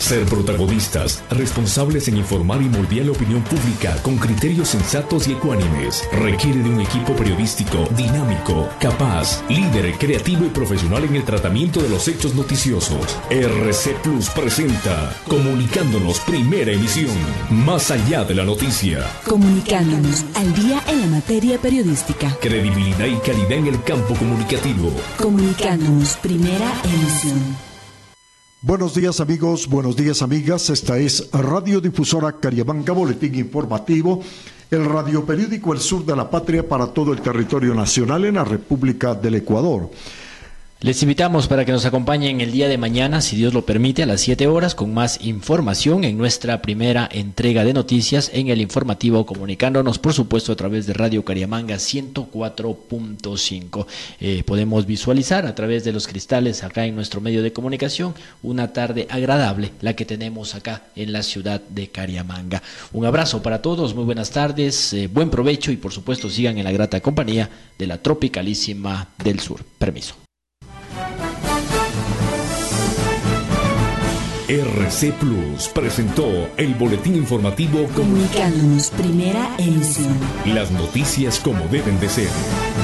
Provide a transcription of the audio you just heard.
Ser protagonistas, responsables en informar y moldear la opinión pública con criterios sensatos y ecuánimes, requiere de un equipo periodístico dinámico, capaz, líder, creativo y profesional en el tratamiento de los hechos noticiosos. RC Plus presenta Comunicándonos, primera emisión, más allá de la noticia. Comunicándonos, al día en la materia periodística. Credibilidad y calidad en el campo comunicativo. Comunicándonos, primera emisión. Buenos días amigos, buenos días amigas, esta es Radiodifusora Cariamanga, boletín informativo, el radioperiódico El Sur de la Patria para todo el territorio nacional en la República del Ecuador. Les invitamos para que nos acompañen el día de mañana, si Dios lo permite, a las 7 horas con más información en nuestra primera entrega de noticias en el informativo, comunicándonos por supuesto a través de Radio Cariamanga 104.5. Podemos visualizar a través de los cristales acá en nuestro medio de comunicación una tarde agradable, la que tenemos acá en la ciudad de Cariamanga. Un abrazo para todos, muy buenas tardes, buen provecho y por supuesto sigan en la grata compañía de la tropicalísima del sur. Permiso. RC Plus presentó el boletín informativo Comunicándonos, primera emisión. Las noticias como deben de ser.